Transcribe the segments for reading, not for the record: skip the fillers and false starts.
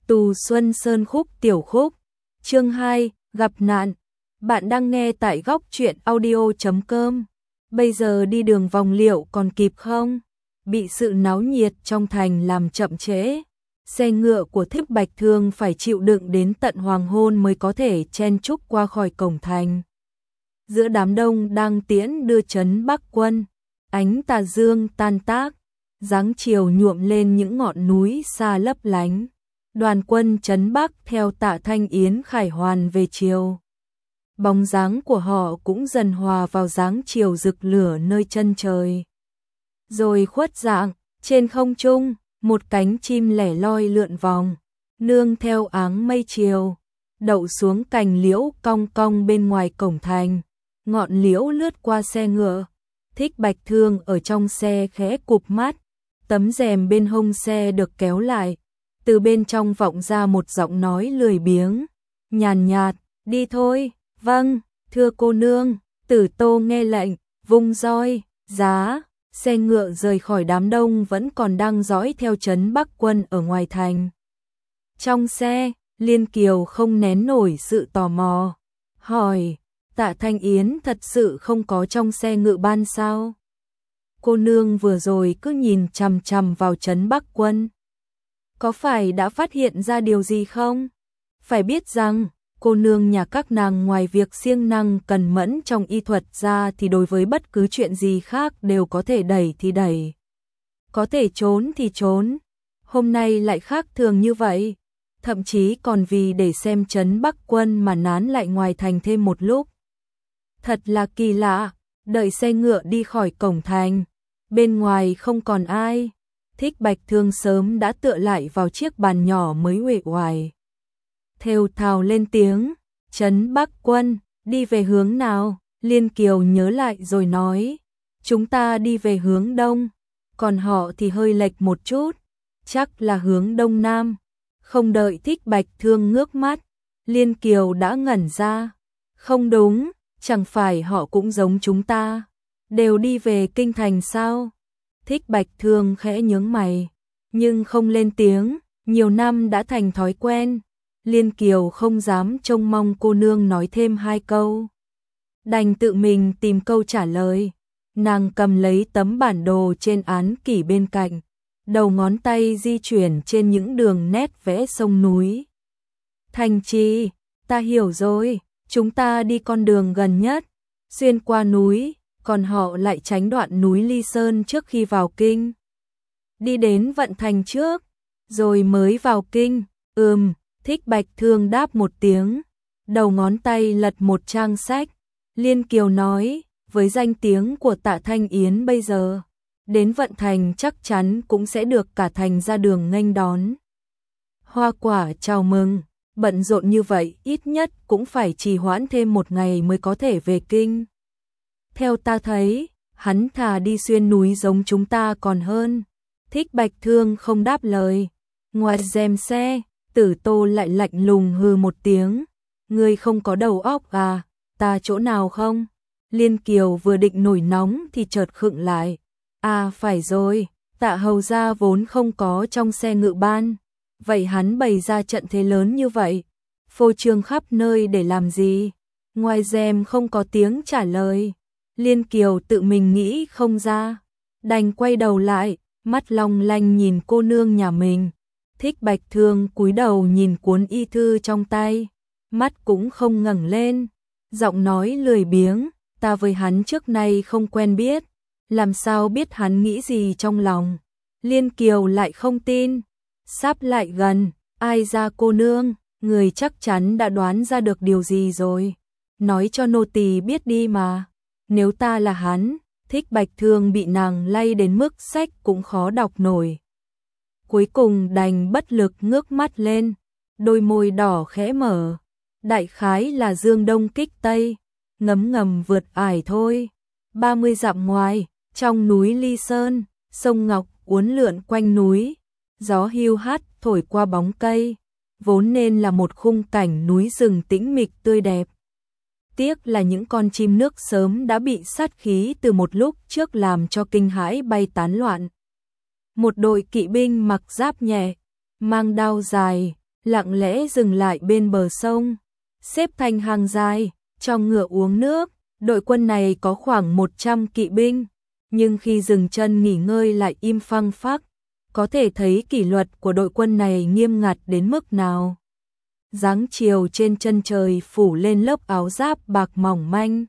Tù Xuân Sơn khúc tiểu khúc. Chương 2, gặp nạn. Bạn đang nghe tại góc truyện audio.com. Bây giờ đi đường vòng liệu còn kịp không? Bị sự náo nhiệt trong thành làm chậm trễ. Xe ngựa của Thích Bạch Thương phải chịu đựng đến tận hoàng hôn mới có thể chen chúc qua khỏi cổng thành. Giữa đám đông đang tiễn đưa trấn Bắc quân, ánh tà dương tan tác, dáng chiều nhuộm lên những ngọn núi xa lấp lánh. Đoàn quân trấn Bắc theo Tạ Thanh Yến khải hoàn về chiều. Bóng dáng của họ cũng dần hòa vào dáng chiều rực lửa nơi chân trời. Rồi khuất dạng, trên không trung, một cánh chim lẻ loi lượn vòng, nương theo áng mây chiều, đậu xuống cành liễu cong cong bên ngoài cổng thành. Ngọn liễu lướt qua xe ngựa, Thích Bạch Thương ở trong xe khẽ cụp mắt, tấm rèm bên hông xe được kéo lại. Từ bên trong vọng ra một giọng nói lười biếng, nhàn nhạt, đi thôi, vâng, thưa cô nương. Tử Tô nghe lệnh, vung roi, giá, xe ngựa rời khỏi đám đông vẫn còn đang dõi theo trấn Bắc quân ở ngoài thành. Trong xe, Liên Kiều không nén nổi sự tò mò, hỏi, Tạ Thanh Yến thật sự không có trong xe ngự ban sao? Cô nương vừa rồi cứ nhìn chằm chằm vào trấn Bắc quân. Có phải đã phát hiện ra điều gì không? Phải biết rằng, cô nương nhà các nàng ngoài việc siêng năng cần mẫn trong y thuật ra thì đối với bất cứ chuyện gì khác đều có thể đẩy thì đẩy. Có thể trốn thì trốn. Hôm nay lại khác thường như vậy. Thậm chí còn vì để xem trấn Bắc quân mà nán lại ngoài thành thêm một lúc. Thật là kỳ lạ, đợi xe ngựa đi khỏi cổng thành. Bên ngoài không còn ai. Thích Bạch Thương sớm đã tựa lại vào chiếc bàn nhỏ mới uể oải. Thều thào lên tiếng, trấn Bắc quân, đi về hướng nào? Liên Kiều nhớ lại rồi nói, chúng ta đi về hướng đông, còn họ thì hơi lệch một chút, chắc là hướng đông nam. Không đợi Thích Bạch Thương ngước mắt, Liên Kiều đã ngẩn ra. Không đúng, chẳng phải họ cũng giống chúng ta, đều đi về kinh thành sao? Thích Bạch Thương khẽ nhướng mày, nhưng không lên tiếng, nhiều năm đã thành thói quen. Liên Kiều không dám trông mong cô nương nói thêm hai câu, đành tự mình tìm câu trả lời. Nàng cầm lấy tấm bản đồ trên án kỷ bên cạnh, đầu ngón tay di chuyển trên những đường nét vẽ sông núi. Thành Trì, ta hiểu rồi, chúng ta đi con đường gần nhất, xuyên qua núi, còn họ lại tránh đoạn núi Ly Sơn trước khi vào kinh. Đi đến Vận Thành trước, rồi mới vào kinh. Thích Bạch Thương đáp một tiếng, đầu ngón tay lật một trang sách. Liên Kiều nói, với danh tiếng của Tạ Thanh Yến bây giờ, đến Vận Thành chắc chắn cũng sẽ được cả thành ra đường nghênh đón. Hoa quả chào mừng, bận rộn như vậy ít nhất cũng phải trì hoãn thêm một ngày mới có thể về kinh. Theo ta thấy, hắn thà đi xuyên núi giống chúng ta còn hơn. Thích Bạch Thương không đáp lời. Ngoài rèm xe, Tử Tô lại lạnh lùng hừ một tiếng. Ngươi không có đầu óc à, ta chỗ nào không? Liên Kiều vừa định nổi nóng thì chợt khựng lại. À phải rồi, Tạ hầu gia vốn không có trong xe ngự ban. Vậy hắn bày ra trận thế lớn như vậy, phô trương khắp nơi để làm gì? Ngoài rèm không có tiếng trả lời. Liên Kiều tự mình nghĩ không ra, đành quay đầu lại, mắt long lanh nhìn cô nương nhà mình. Thích Bạch Thương cúi đầu nhìn cuốn y thư trong tay, mắt cũng không ngẩng lên, giọng nói lười biếng, ta với hắn trước nay không quen biết, làm sao biết hắn nghĩ gì trong lòng. Liên Kiều lại không tin, sắp lại gần, ai ra cô nương, người chắc chắn đã đoán ra được điều gì rồi, nói cho nô tỳ biết đi mà. Nếu ta là hắn, Thích Bạch Thương bị nàng lay đến mức sách cũng khó đọc nổi. Cuối cùng đành bất lực ngước mắt lên, đôi môi đỏ khẽ mở. Đại khái là dương đông kích tây, ngấm ngầm vượt ải thôi. 30 dặm ngoài, trong núi Ly Sơn, sông Ngọc uốn lượn quanh núi, gió hiu hắt thổi qua bóng cây, vốn nên là một khung cảnh núi rừng tĩnh mịch tươi đẹp. Tiếc là những con chim nước sớm đã bị sát khí từ một lúc trước làm cho kinh hãi bay tán loạn. Một đội kỵ binh mặc giáp nhẹ, mang đao dài, lặng lẽ dừng lại bên bờ sông, xếp thành hàng dài, cho ngựa uống nước. Đội quân này có khoảng 100 kỵ binh, nhưng khi dừng chân nghỉ ngơi lại im phăng phắc, có thể thấy kỷ luật của đội quân này nghiêm ngặt đến mức nào. Dáng chiều trên chân trời phủ lên lớp áo giáp bạc mỏng manh,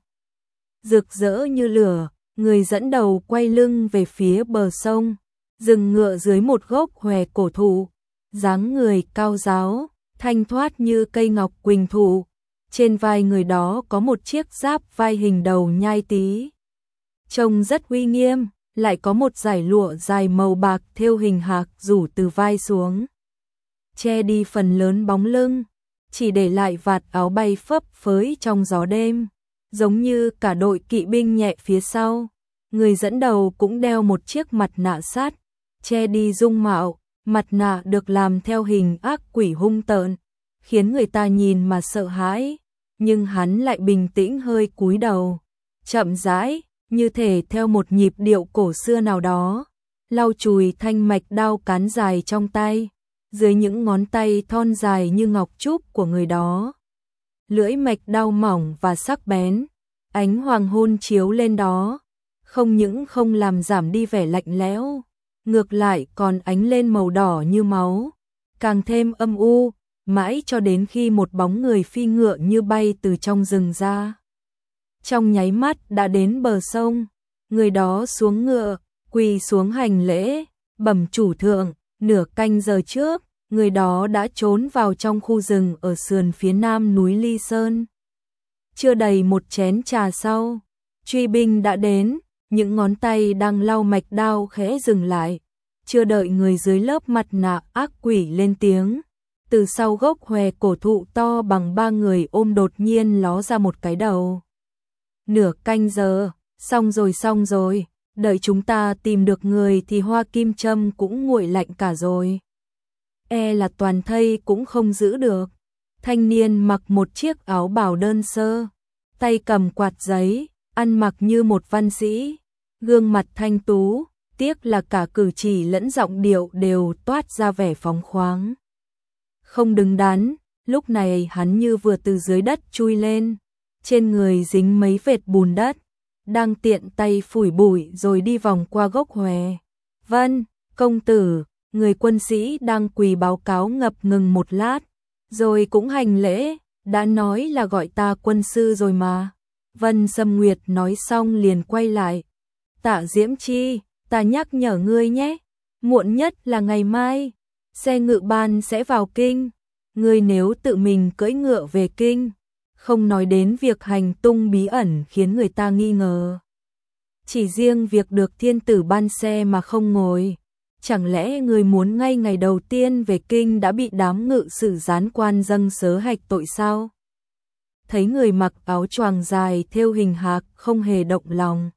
rực rỡ như lửa, người dẫn đầu quay lưng về phía bờ sông, dừng ngựa dưới một gốc hòe cổ thụ, dáng người cao ráo, thanh thoát như cây ngọc quỳnh thụ. Trên vai người đó có một chiếc giáp vai hình đầu nhai tí, trông rất uy nghiêm, lại có một dải lụa dài màu bạc thêu hình hạc rủ từ vai xuống, che đi phần lớn bóng lưng, chỉ để lại vạt áo bay phấp phới trong gió đêm, giống như cả đội kỵ binh nhẹ phía sau. Người dẫn đầu cũng đeo một chiếc mặt nạ sắt, che đi dung mạo, mặt nạ được làm theo hình ác quỷ hung tợn, khiến người ta nhìn mà sợ hãi, nhưng hắn lại bình tĩnh hơi cúi đầu, chậm rãi, như thể theo một nhịp điệu cổ xưa nào đó, lau chùi thanh mạch đao cán dài trong tay, dưới những ngón tay thon dài như ngọc trúc của người đó. Lưỡi mạch đao mỏng và sắc bén, ánh hoàng hôn chiếu lên đó, không những không làm giảm đi vẻ lạnh lẽo, ngược lại còn ánh lên màu đỏ như máu, càng thêm âm u, mãi cho đến khi một bóng người phi ngựa như bay từ trong rừng ra. Trong nháy mắt đã đến bờ sông, người đó xuống ngựa, quỳ xuống hành lễ, bẩm chủ thượng, nửa canh giờ trước, người đó đã trốn vào trong khu rừng ở sườn phía nam núi Ly Sơn. Chưa đầy một chén trà sau, truy binh đã đến, những ngón tay đang lau mạch đao khẽ dừng lại, chưa đợi người dưới lớp mặt nạ ác quỷ lên tiếng. Từ sau gốc hòe cổ thụ to bằng 3 người ôm đột nhiên ló ra một cái đầu. Nửa canh giờ, xong rồi, đợi chúng ta tìm được người thì hoa kim châm cũng nguội lạnh cả rồi. E là toàn thây cũng không giữ được. Thanh niên mặc một chiếc áo bào đơn sơ, tay cầm quạt giấy, ăn mặc như một văn sĩ, gương mặt thanh tú, tiếc là cả cử chỉ lẫn giọng điệu đều toát ra vẻ phóng khoáng. Không đứng đắn, lúc này hắn như vừa từ dưới đất chui lên, trên người dính mấy vệt bùn đất, đang tiện tay phủi bụi rồi đi vòng qua gốc hòe. Vân, công tử, người quân sĩ đang quỳ báo cáo ngập ngừng một lát, rồi cũng hành lễ, đã nói là gọi ta quân sư rồi mà. Vân Sâm Nguyệt nói xong liền quay lại. Tạ Diễm Chi, ta nhắc nhở ngươi nhé, muộn nhất là ngày mai, xe ngự ban sẽ vào kinh, ngươi nếu tự mình cưỡi ngựa về kinh, không nói đến việc hành tung bí ẩn khiến người ta nghi ngờ. Chỉ riêng việc được thiên tử ban xe mà không ngồi, chẳng lẽ ngươi muốn ngay ngày đầu tiên về kinh đã bị đám ngự sử gián quan dâng sớ hạch tội sao? Thấy người mặc áo choàng dài thêu hình hạc không hề động lòng.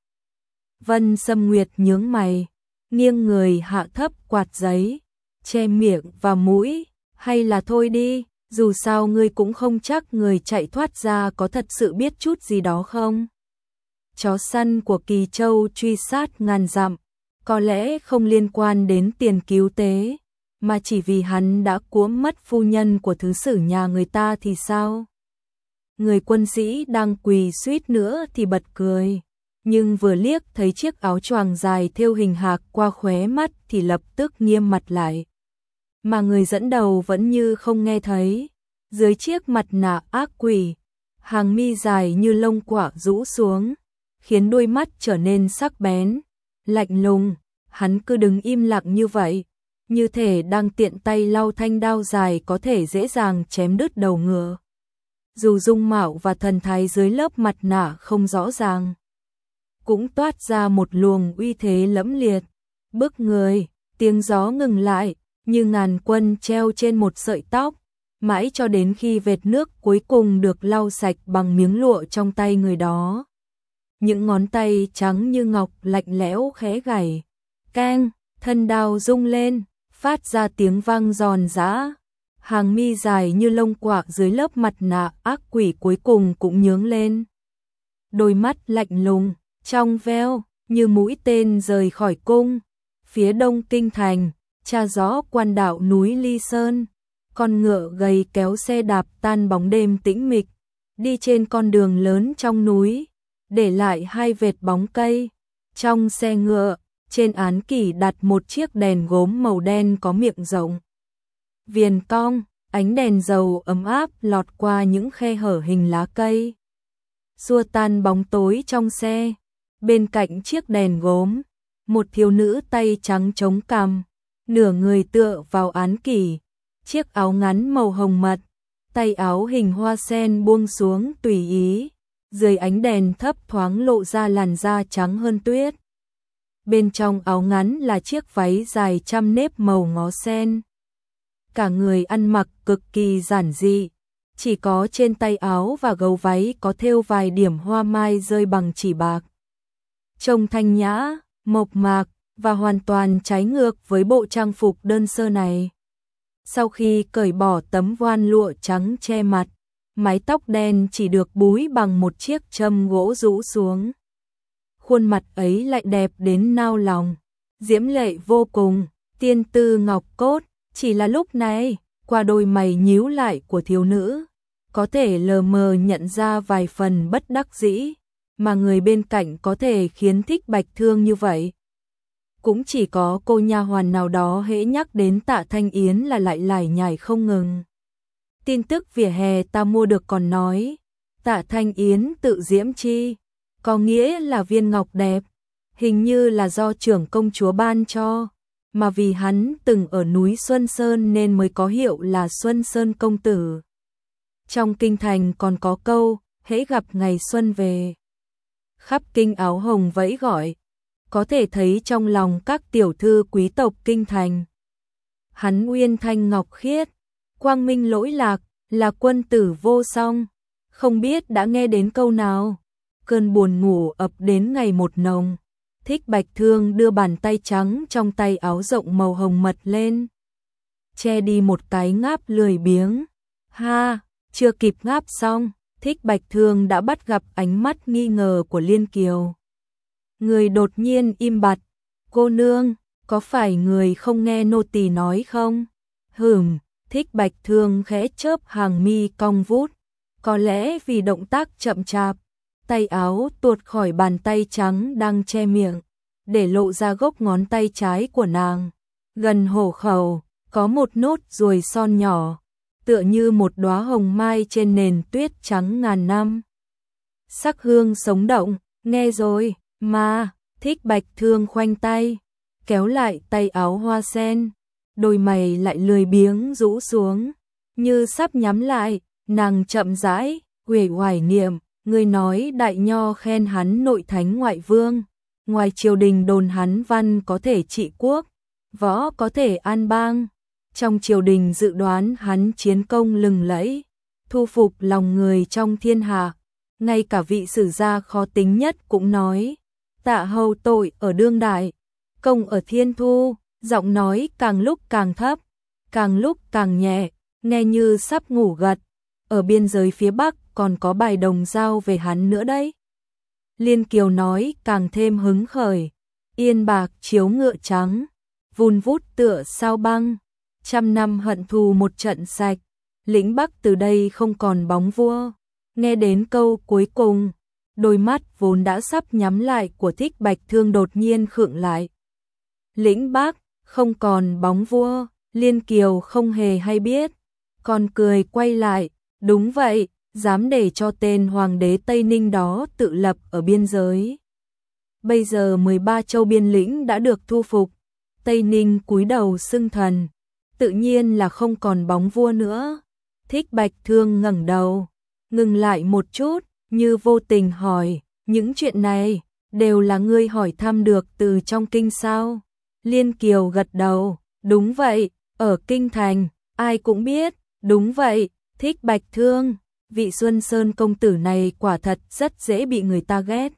Vân Sâm Nguyệt nhướng mày, nghiêng người hạ thấp quạt giấy, che miệng và mũi, hay là thôi đi, dù sao ngươi cũng không chắc người chạy thoát ra có thật sự biết chút gì đó không. Chó săn của Kỳ Châu truy sát ngàn dặm, có lẽ không liên quan đến tiền cứu tế, mà chỉ vì hắn đã cuỗm mất phu nhân của thứ sử nhà người ta thì sao? Người quân sĩ đang quỳ suýt nữa thì bật cười, nhưng vừa liếc thấy chiếc áo choàng dài thêu hình hạc qua khóe mắt thì lập tức nghiêm mặt lại. Mà người dẫn đầu vẫn như không nghe thấy, dưới chiếc mặt nạ ác quỷ, hàng mi dài như lông quả rũ xuống, khiến đôi mắt trở nên sắc bén, lạnh lùng, hắn cứ đứng im lặng như vậy, như thể đang tiện tay lau thanh đao dài có thể dễ dàng chém đứt đầu ngựa. Dù dung mạo và thần thái dưới lớp mặt nạ không rõ ràng, cũng toát ra một luồng uy thế lẫm liệt, bức người, tiếng gió ngừng lại, như ngàn quân treo trên một sợi tóc, mãi cho đến khi vệt nước cuối cùng được lau sạch bằng miếng lụa trong tay người đó. Những ngón tay trắng như ngọc lạnh lẽo khẽ gảy, keng, thân đao rung lên, phát ra tiếng vang giòn giã. Hàng mi dài như lông quạ dưới lớp mặt nạ ác quỷ cuối cùng cũng nhướng lên. Đôi mắt lạnh lùng, trong veo, như mũi tên rời khỏi cung. Phía đông kinh thành, tra rõ quan đạo núi Ly Sơn, Con ngựa gầy kéo xe đạp tan bóng đêm tĩnh mịch, đi trên con đường lớn trong núi, để lại hai vệt bóng cây. Trong xe ngựa, trên án kỷ đặt một chiếc đèn gốm màu đen có miệng rộng. Viền cong, ánh đèn dầu ấm áp lọt qua những khe hở hình lá cây, xua tan bóng tối trong xe. Bên cạnh chiếc đèn gốm, một thiếu nữ tay trắng chống cằm, nửa người tựa vào án kỷ, chiếc áo ngắn màu hồng mật, tay áo hình hoa sen buông xuống tùy ý, dưới ánh đèn thấp thoáng lộ ra làn da trắng hơn tuyết. Bên trong áo ngắn là chiếc váy dài trăm nếp màu ngó sen. Cả người ăn mặc cực kỳ giản dị, chỉ có trên tay áo và gấu váy có thêu vài điểm hoa mai rơi bằng chỉ bạc. Trông thanh nhã, mộc mạc và hoàn toàn trái ngược với bộ trang phục đơn sơ này. Sau khi cởi bỏ tấm voan lụa trắng che mặt, mái tóc đen chỉ được búi bằng một chiếc châm gỗ rũ xuống. Khuôn mặt ấy lại đẹp đến nao lòng, diễm lệ vô cùng, tiên tư ngọc cốt. Chỉ là lúc này, qua đôi mày nhíu lại của thiếu nữ, có thể lờ mờ nhận ra vài phần bất đắc dĩ, mà người bên cạnh có thể khiến Thích Bạch thương như vậy. Cũng chỉ có cô nha hoàn nào đó hễ nhắc đến Tạ Thanh Yến là lại lải nhải không ngừng. Tin tức vỉa hè ta mua được còn nói, Tạ Thanh Yến tự diễm chi, có nghĩa là viên ngọc đẹp, hình như là do trưởng công chúa ban cho, mà vì hắn từng ở núi Xuân Sơn nên mới có hiệu là Xuân Sơn công tử. Trong kinh thành còn có câu, hễ gặp ngày xuân về, khắp kinh áo hồng vẫy gọi, có thể thấy trong lòng các tiểu thư quý tộc kinh thành. Hắn uyên thanh ngọc khiết, quang minh lỗi lạc, là quân tử vô song, không biết đã nghe đến câu nào. Cơn buồn ngủ ập đến ngày một nồng. Thích Bạch Thương đưa bàn tay trắng trong tay áo rộng màu hồng mật lên, che đi một cái ngáp lười biếng. Ha, chưa kịp ngáp xong, Thích Bạch Thương đã bắt gặp ánh mắt nghi ngờ của Liên Kiều. Người đột nhiên im bặt. Cô nương, có phải người không nghe nô tỳ nói không? Thích Bạch Thương khẽ chớp hàng mi cong vút, có lẽ vì động tác chậm chạp, tay áo tuột khỏi bàn tay trắng đang che miệng, để lộ ra gốc ngón tay trái của nàng. Gần hổ khẩu, có một nốt ruồi son nhỏ, tựa như một đóa hồng mai trên nền tuyết trắng ngàn năm. Sắc hương sống động, nghe rồi, mà, Thích Bạch Thương khoanh tay, kéo lại tay áo hoa sen, đôi mày lại lười biếng rũ xuống, như sắp nhắm lại, nàng chậm rãi, uể oải niệm. Người nói đại nho khen hắn nội thánh ngoại vương, ngoài triều đình đồn hắn văn có thể trị quốc, võ có thể an bang. Trong triều đình dự đoán hắn chiến công lừng lẫy, thu phục lòng người trong thiên hạ. Ngay cả vị sử gia khó tính nhất cũng nói, Tạ hầu tội ở đương đại, công ở thiên thu. Giọng nói càng lúc càng thấp, càng lúc càng nhẹ, nghe như sắp ngủ gật. Ở biên giới phía Bắc còn có bài đồng dao về hắn nữa đấy. Liên Kiều nói càng thêm hứng khởi. Yên bạc chiếu ngựa trắng, vun vút tựa sao băng, trăm năm hận thù một trận sạch, lĩnh Bắc từ đây không còn bóng vua. Nghe đến câu cuối cùng, đôi mắt vốn đã sắp nhắm lại của Thích Bạch Thương đột nhiên khựng lại. Lĩnh Bắc không còn bóng vua, Liên Kiều không hề hay biết, còn cười quay lại. Đúng vậy, dám để cho tên hoàng đế Tây Ninh đó tự lập ở biên giới. Bây giờ 13 châu biên lĩnh đã được thu phục, Tây Ninh cúi đầu xưng thần, tự nhiên là không còn bóng vua nữa. Thích Bạch Thương ngẩng đầu, ngừng lại một chút, như vô tình hỏi, những chuyện này đều là ngươi hỏi thăm được từ trong kinh sao? Liên Kiều gật đầu, đúng vậy, ở kinh thành, ai cũng biết, đúng vậy. Thích Bạch Thương, vị Xuân Sơn công tử này quả thật rất dễ bị người ta ghét.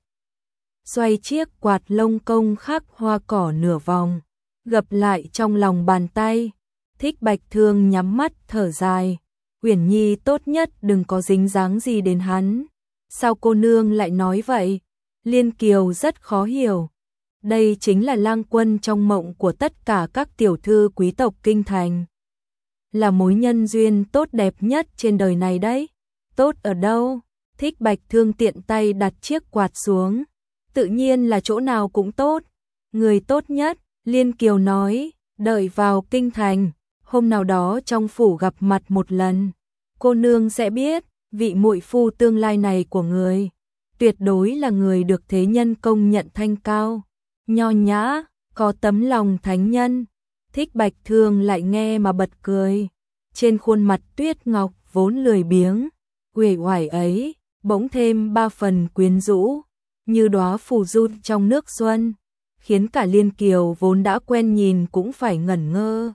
Xoay chiếc quạt lông công khắc hoa cỏ nửa vòng, gập lại trong lòng bàn tay. Thích Bạch Thương nhắm mắt thở dài. Uyển Nhi tốt nhất đừng có dính dáng gì đến hắn. Sao cô nương lại nói vậy? Liên Kiều rất khó hiểu. Đây chính là lang quân trong mộng của tất cả các tiểu thư quý tộc kinh thành. là mối nhân duyên tốt đẹp nhất trên đời này đấy. Tốt ở đâu? Thích Bạch Thương tiện tay đặt chiếc quạt xuống. Tự nhiên là chỗ nào cũng tốt. Người tốt nhất, Liên Kiều nói, đợi vào kinh thành, hôm nào đó trong phủ gặp mặt một lần, cô nương sẽ biết, vị muội phu tương lai này của người, tuyệt đối là người được thế nhân công nhận thanh cao, nho nhã, có tấm lòng thánh nhân. Thích Bạch Thương lại nghe mà bật cười. Trên khuôn mặt tuyết ngọc vốn lười biếng, uể oải ấy, bỗng thêm 3 phần quyến rũ, như đóa phù du trong nước xuân, khiến cả Liên Kiều vốn đã quen nhìn cũng phải ngẩn ngơ.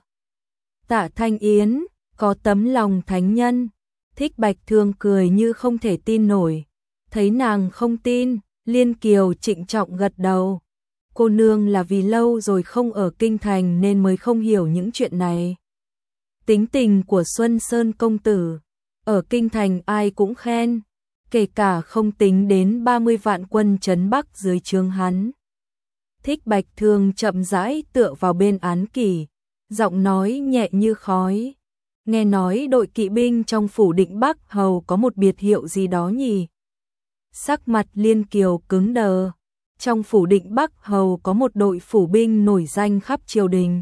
Tạ Thanh Yến, có tấm lòng thánh nhân. Thích Bạch Thương cười như không thể tin nổi. Thấy nàng không tin, Liên Kiều trịnh trọng gật đầu. Cô nương là vì lâu rồi không ở kinh thành nên mới không hiểu những chuyện này. Tính tình của Xuân Sơn công tử, ở kinh thành ai cũng khen, kể cả không tính đến 30 vạn quân trấn Bắc dưới trướng hắn. Thích Bạch Thương chậm rãi tựa vào bên án kỷ, giọng nói nhẹ như khói. Nghe nói đội kỵ binh trong phủ Định Bắc Hầu có một biệt hiệu gì đó nhỉ? Sắc mặt Liên Kiều cứng đờ. Trong phủ Định Bắc Hầu có một đội phủ binh nổi danh khắp triều đình,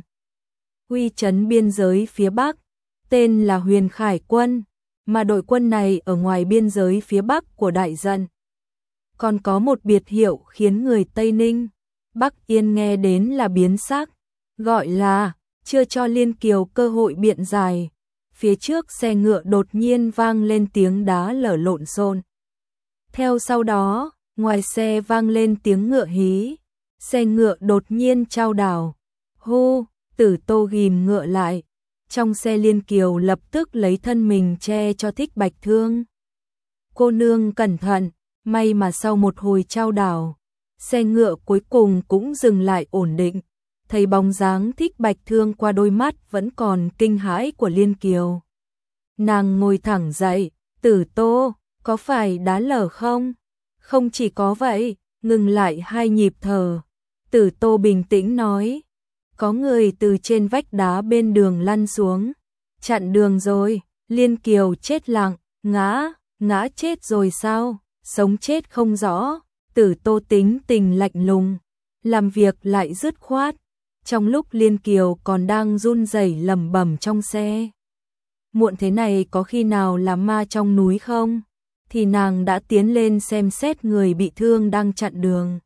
uy chấn biên giới phía Bắc, tên là Huyền Khải Quân, mà đội quân này ở ngoài biên giới phía Bắc của đại dân. Còn có một biệt hiệu khiến người Tây Ninh, Bắc Yên nghe đến là biến sắc, gọi là, chưa cho Liên Kiều cơ hội biện giải. Phía trước xe ngựa đột nhiên vang lên tiếng đá lở lộn xộn. Theo sau đó, ngoài xe vang lên tiếng ngựa hí, xe ngựa đột nhiên chao đảo. Hô, Tử Tô ghim ngựa lại. Trong xe Liên Kiều lập tức lấy thân mình che cho Thích Bạch Thương. Cô nương cẩn thận, may mà sau một hồi chao đảo, xe ngựa cuối cùng cũng dừng lại ổn định. Thấy bóng dáng Thích Bạch Thương qua đôi mắt vẫn còn kinh hãi của Liên Kiều. Nàng ngồi thẳng dậy, Tử Tô, có phải đá lở không? Không chỉ có vậy, ngừng lại 2 nhịp thở. Tử Tô bình tĩnh nói, có người từ trên vách đá bên đường lăn xuống, chặn đường rồi. Liên Kiều chết lặng, ngã chết rồi sao? Sống chết không rõ. Tử Tô tính tình lạnh lùng, làm việc lại dứt khoát. Trong lúc Liên Kiều còn đang run rẩy lẩm bẩm trong xe, muộn thế này có khi nào là ma trong núi không? Thì nàng đã tiến lên xem xét người bị thương đang chặn đường.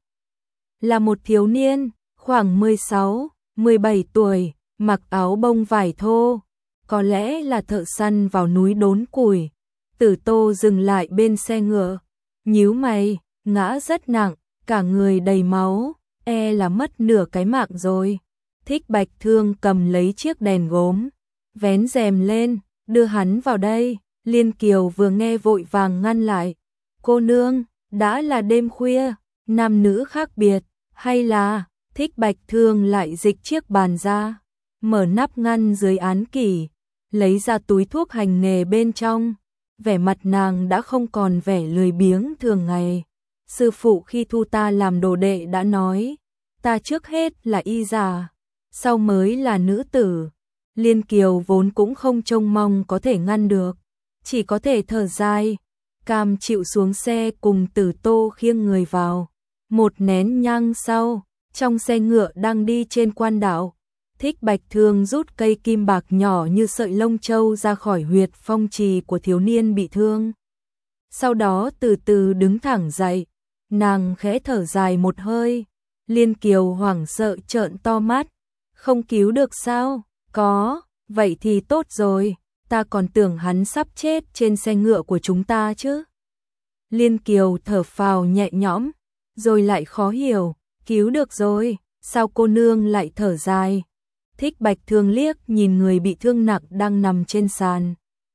Là một thiếu niên, khoảng 16, 17 tuổi, mặc áo bông vải thô, có lẽ là thợ săn vào núi đốn củi. Tử Tô dừng lại bên xe ngựa, nhíu mày, ngã rất nặng, cả người đầy máu, e là mất nửa cái mạng rồi. Thích Bạch Thương cầm lấy chiếc đèn gốm, vén rèm lên, đưa hắn vào đây. Liên Kiều vừa nghe vội vàng ngăn lại. Cô nương, đã là đêm khuya, nam nữ khác biệt, hay là... Thích Bạch Thương lại dịch chiếc bàn ra, mở nắp ngăn dưới án kỷ, lấy ra túi thuốc hành nghề bên trong. Vẻ mặt nàng đã không còn vẻ lười biếng thường ngày. Sư phụ khi thu ta làm đồ đệ đã nói, ta trước hết là y già, sau mới là nữ tử. Liên Kiều vốn cũng không trông mong có thể ngăn được, chỉ có thể thở dài, cam chịu xuống xe cùng Tử Tô khiêng người vào. Một nén nhang sau, trong xe ngựa đang đi trên quan đạo, Thích Bạch Thương rút cây kim bạc nhỏ như sợi lông châu ra khỏi huyệt phong trì của thiếu niên bị thương. Sau đó từ từ đứng thẳng dậy, nàng khẽ thở dài một hơi. Liên Kiều hoảng sợ trợn to mắt, không cứu được sao? Có, vậy thì tốt rồi, ta còn tưởng hắn sắp chết trên xe ngựa của chúng ta chứ. Liên Kiều thở phào nhẹ nhõm, rồi lại khó hiểu, cứu được rồi, sao cô nương lại thở dài? Thích Bạch Thương liếc nhìn người bị thương nặng đang nằm trên sàn,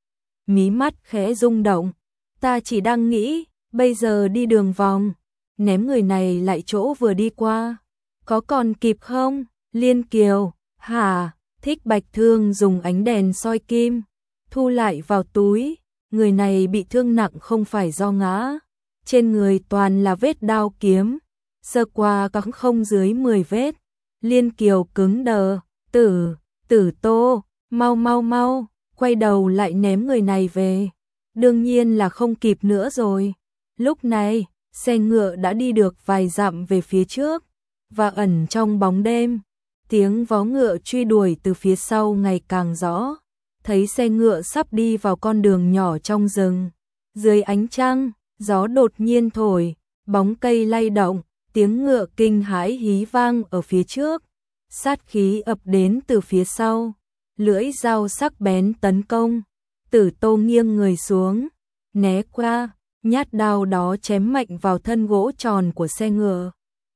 mí mắt khẽ rung động. Ta chỉ đang nghĩ, bây giờ đi đường vòng, ném người này lại chỗ vừa đi qua, có còn kịp không? Liên Kiều, hả? Thích Bạch Thương dùng ánh đèn soi kim, thu lại vào túi. Người này bị thương nặng không phải do ngã, trên người toàn là vết đao kiếm, sơ qua có không dưới 10 vết. Liên Kiều cứng đờ, Tử Tô, mau, quay đầu lại ném người này về. Đương nhiên là không kịp nữa rồi. Lúc này, xe ngựa đã đi được vài dặm về phía trước, và ẩn trong bóng đêm. Tiếng vó ngựa truy đuổi từ phía sau ngày càng rõ. Thấy xe ngựa sắp đi vào con đường nhỏ trong rừng. Dưới ánh trăng, gió đột nhiên thổi, bóng cây lay động, tiếng ngựa kinh hãi hí vang ở phía trước. Sát khí ập đến từ phía sau, lưỡi dao sắc bén tấn công. Tử Tô nghiêng người xuống, né qua, nhát đao đó chém mạnh vào thân gỗ tròn của xe ngựa.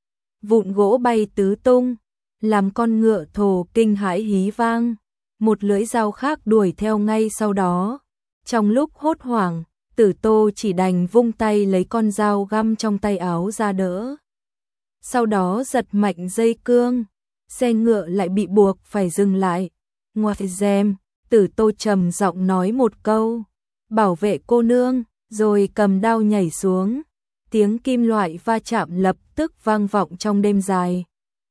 Vụn gỗ bay tứ tung, làm con ngựa thồ kinh hãi hí vang. Một lưỡi dao khác đuổi theo ngay sau đó. Trong lúc hốt hoảng, Tử Tô chỉ đành vung tay lấy con dao găm trong tay áo ra đỡ. Sau đó giật mạnh dây cương, xe ngựa lại bị buộc phải dừng lại. Ngoài rèm, Tử Tô trầm giọng nói một câu, bảo vệ cô nương, rồi cầm đao nhảy xuống. Tiếng kim loại va chạm lập tức vang vọng trong đêm dài,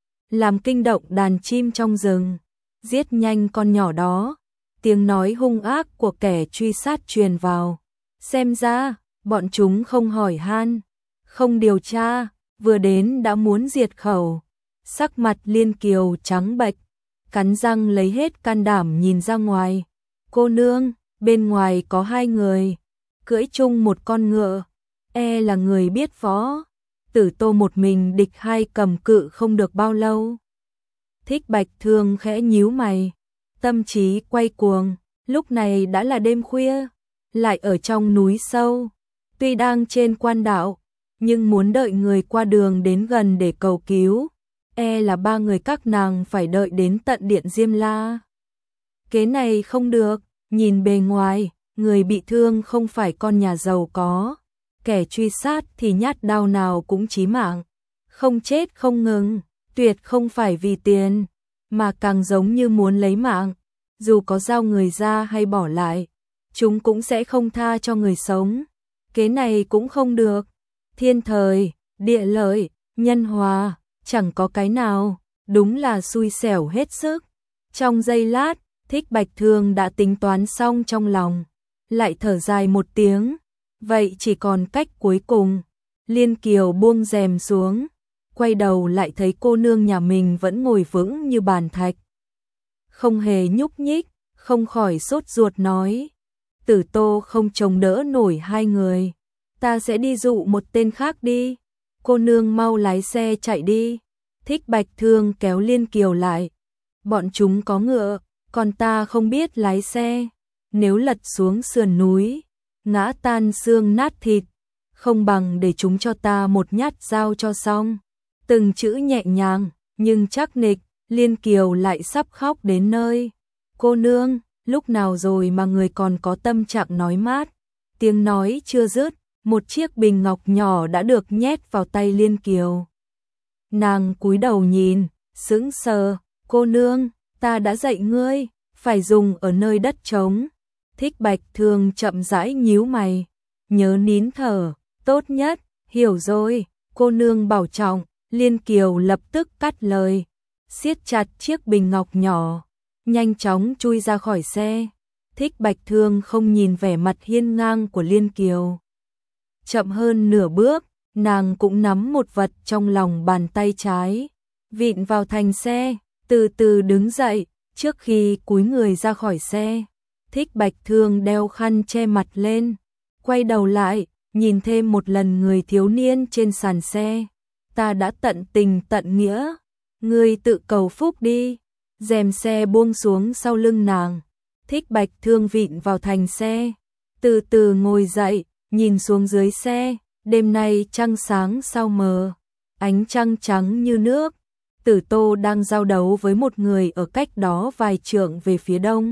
làm kinh động đàn chim trong rừng. Giết nhanh con nhỏ đó. Tiếng nói hung ác của kẻ truy sát truyền vào. Xem ra, bọn chúng không hỏi han, không điều tra, vừa đến đã muốn diệt khẩu. Sắc mặt Liên Kiều trắng bệch, cắn răng lấy hết can đảm nhìn ra ngoài. Cô nương, bên ngoài có hai người, cưỡi chung một con ngựa, là người biết võ. Tử Tô một mình địch hai cầm cự không được bao lâu. Thích Bạch Thương khẽ nhíu mày, tâm trí quay cuồng. Lúc này đã là đêm khuya, lại ở trong núi sâu. Tuy đang trên quan đạo, nhưng muốn đợi người qua đường đến gần để cầu cứu, là ba người các nàng phải đợi đến tận điện Diêm La. Kế này không được, nhìn bề ngoài, người bị thương không phải con nhà giàu có. Kẻ truy sát thì nhát đao nào cũng chí mạng, không chết không ngừng, tuyệt không phải vì tiền, mà càng giống như muốn lấy mạng. Dù có giao người ra hay bỏ lại, chúng cũng sẽ không tha cho người sống. Kế này cũng không được. Thiên thời, địa lợi, nhân hòa, chẳng có cái nào, đúng là xui xẻo hết sức. Trong giây lát, Thích Bạch Thương đã tính toán xong trong lòng, lại thở dài một tiếng. Vậy chỉ còn cách cuối cùng. Liên Kiều buông rèm xuống, quay đầu lại thấy cô nương nhà mình vẫn ngồi vững như bàn thạch, không hề nhúc nhích, không khỏi sốt ruột nói. Tử Tô không chống đỡ nổi hai người, ta sẽ đi dụ một tên khác đi. Cô nương mau lái xe chạy đi. Thích Bạch Thương kéo Liên Kiều lại. Bọn chúng có ngựa, còn ta không biết lái xe. Nếu lật xuống sườn núi, ngã tan xương nát thịt, không bằng để chúng cho ta một nhát dao cho xong. Từng chữ nhẹ nhàng, nhưng chắc nịch. Liên Kiều lại sắp khóc đến nơi. Cô nương, lúc nào rồi mà người còn có tâm trạng nói mát. Tiếng nói chưa dứt, một chiếc bình ngọc nhỏ đã được nhét vào tay Liên Kiều. Nàng cúi đầu nhìn, sững sờ. Cô nương, ta đã dạy ngươi, phải dùng ở nơi đất trống. Thích Bạch Thương chậm rãi nhíu mày, nhớ nín thở. Tốt nhất, hiểu rồi, cô nương bảo trọng. Liên Kiều lập tức cắt lời, siết chặt chiếc bình ngọc nhỏ, nhanh chóng chui ra khỏi xe. Thích Bạch Thương không nhìn vẻ mặt hiên ngang của Liên Kiều. Chậm hơn nửa bước, nàng cũng nắm một vật trong lòng bàn tay trái, vịn vào thành xe, từ từ đứng dậy. Trước khi cúi người ra khỏi xe, Thích Bạch Thương đeo khăn che mặt lên, quay đầu lại, nhìn thêm một lần người thiếu niên trên sàn xe. Ta đã tận tình tận nghĩa, ngươi tự cầu phúc đi. Rèm xe buông xuống sau lưng nàng. Thích Bạch Thương vịn vào thành xe, từ từ ngồi dậy, nhìn xuống dưới xe. Đêm nay trăng sáng sao mờ, ánh trăng trắng như nước. Tử Tô đang giao đấu với một người ở cách đó vài trượng về phía đông.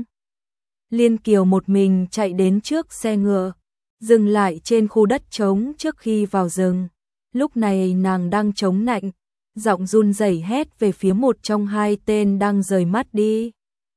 Liên Kiều một mình chạy đến trước xe ngựa, dừng lại trên khu đất trống trước khi vào rừng. Lúc này nàng đang chống nạnh, giọng run rẩy hét về phía một trong hai tên đang rời mắt đi.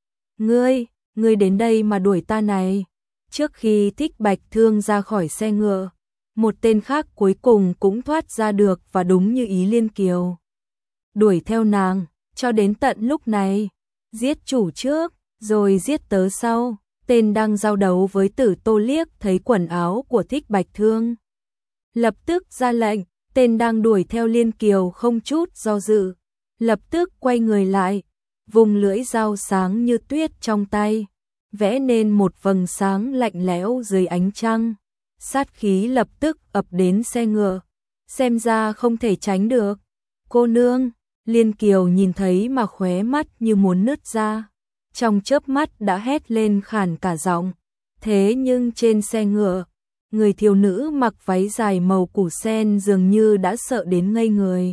Ngươi đến đây mà đuổi ta này. Trước khi Thích Bạch Thương ra khỏi xe ngựa, một tên khác cuối cùng cũng thoát ra được và đúng như ý Liên Kiều. Đuổi theo nàng, cho đến tận lúc này, giết chủ trước, rồi giết tớ sau. tên đang giao đấu với Tử Tô liếc thấy quần áo của Thích Bạch Thương. Lập tức ra lệnh, tên đang đuổi theo Liên Kiều không chút do dự. Lập tức quay người lại, vùng lưỡi dao sáng như tuyết trong tay, vẽ nên một vầng sáng lạnh lẽo dưới ánh trăng. Sát khí lập tức ập đến xe ngựa, xem ra không thể tránh được. Cô nương, Liên Kiều nhìn thấy mà khóe mắt như muốn nứt ra, trong chớp mắt đã hét lên khản cả giọng. Thế nhưng trên xe ngựa, người thiếu nữ mặc váy dài màu củ sen dường như đã sợ đến ngây người.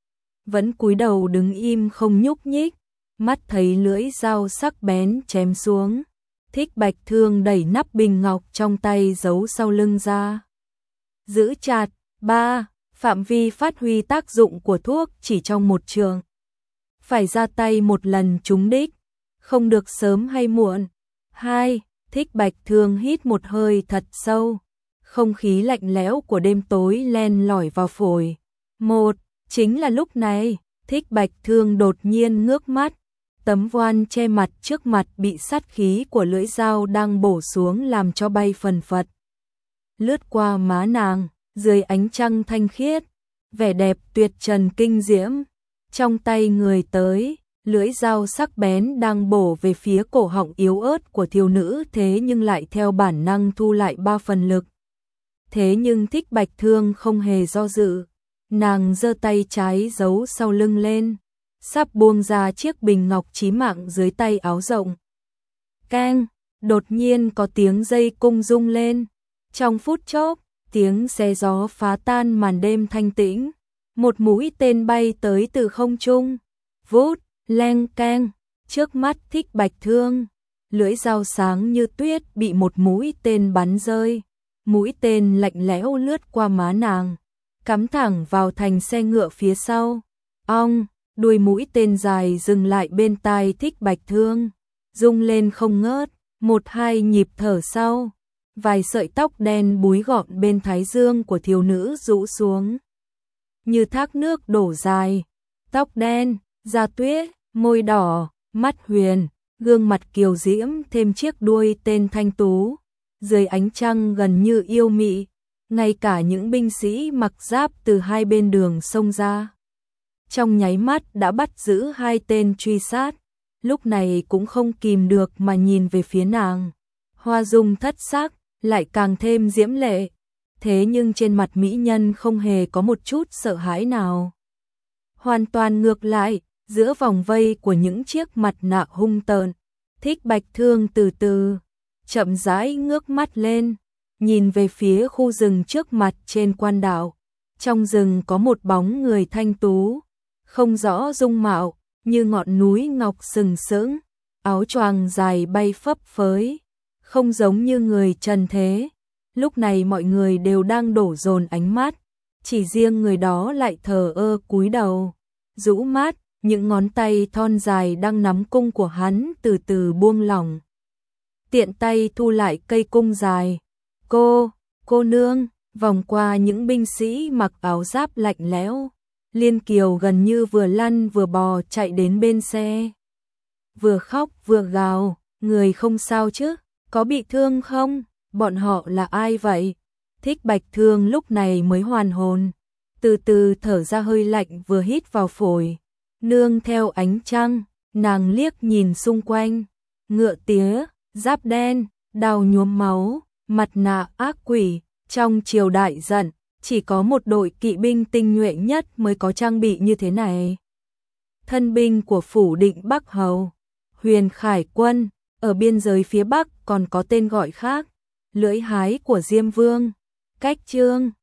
Vẫn cúi đầu đứng im không nhúc nhích, mắt thấy lưỡi dao sắc bén chém xuống. Thích Bạch Thương đẩy nắp bình ngọc trong tay giấu sau lưng ra. Giữ chặt. 3. Phạm vi phát huy tác dụng của thuốc chỉ trong một trường. Phải ra tay một lần trúng đích, không được sớm hay muộn. 2. Thích Bạch Thương hít một hơi thật sâu. Không khí lạnh lẽo của đêm tối len lỏi vào phổi. 1. Chính là lúc này, Thích Bạch Thương đột nhiên ngước mắt. Tấm voan che mặt trước mặt bị sát khí của lưỡi dao đang bổ xuống làm cho bay phần phật. Lướt qua má nàng, dưới ánh trăng thanh khiết, vẻ đẹp tuyệt trần kinh diễm. Trong tay người tới, lưỡi dao sắc bén đang bổ về phía cổ họng yếu ớt của thiếu nữ, thế nhưng lại theo bản năng thu lại 3 phần lực. Thế nhưng Thích Bạch Thương không hề do dự, nàng giơ tay trái giấu sau lưng lên, sắp buông ra chiếc bình ngọc chí mạng dưới tay áo rộng. Keng, đột nhiên có tiếng dây cung rung lên. Trong phút chốc, tiếng xé gió phá tan màn đêm thanh tĩnh. Một mũi tên bay tới từ không trung. Vút, leng keng, trước mắt Thích Bạch Thương, lưỡi dao sáng như tuyết bị một mũi tên bắn rơi. Mũi tên lạnh lẽo lướt qua má nàng, cắm thẳng vào thành xe ngựa phía sau. Ong, đuôi mũi tên dài dừng lại bên tai Thích Bạch Thương, rung lên không ngớt. 1-2 nhịp thở sau, vài sợi tóc đen búi gọn bên thái dương của thiếu nữ rũ xuống như thác nước đổ dài. Tóc đen, da tuyết, môi đỏ, mắt huyền, gương mặt kiều diễm thêm chiếc đuôi tên thanh tú, dưới ánh trăng gần như yêu mị. Ngay cả những binh sĩ mặc giáp từ hai bên đường xông ra, trong nháy mắt đã bắt giữ 2 tên truy sát, lúc này cũng không kìm được mà nhìn về phía nàng. Hoa dung thất sắc, lại càng thêm diễm lệ, thế nhưng trên mặt mỹ nhân không hề có một chút sợ hãi nào. Hoàn toàn ngược lại, giữa vòng vây của những chiếc mặt nạ hung tợn, Thích Bạch Thương từ từ, chậm rãi ngước mắt lên, nhìn về phía khu rừng trước mặt trên quan đảo. Trong rừng có một bóng người thanh tú, không rõ dung mạo, như ngọn núi ngọc sừng sững, áo choàng dài bay phấp phới, không giống như người trần thế. Lúc này mọi người đều đang đổ dồn ánh mắt, chỉ riêng người đó lại thờ ơ cúi đầu, rũ mắt, những ngón tay thon dài đang nắm cung của hắn từ từ buông lỏng. Tiện tay thu lại cây cung dài. Cô nương, vòng qua những binh sĩ mặc áo giáp lạnh lẽo, Liên Kiều gần như vừa lăn vừa bò chạy đến bên xe. Vừa khóc vừa gào, người không sao chứ, có bị thương không, bọn họ là ai vậy? Thích Bạch Thương lúc này mới hoàn hồn, từ từ thở ra hơi lạnh vừa hít vào phổi. Nương theo ánh trăng, nàng liếc nhìn xung quanh, ngựa tía, giáp đen, đao nhuốm máu, mặt nạ ác quỷ, trong triều đại giận, chỉ có một đội kỵ binh tinh nhuệ nhất mới có trang bị như thế này. Thân binh của phủ Định Bắc Hầu, Huyền Khải Quân, ở biên giới phía Bắc còn có tên gọi khác, lưỡi hái của Diêm Vương. Cách chương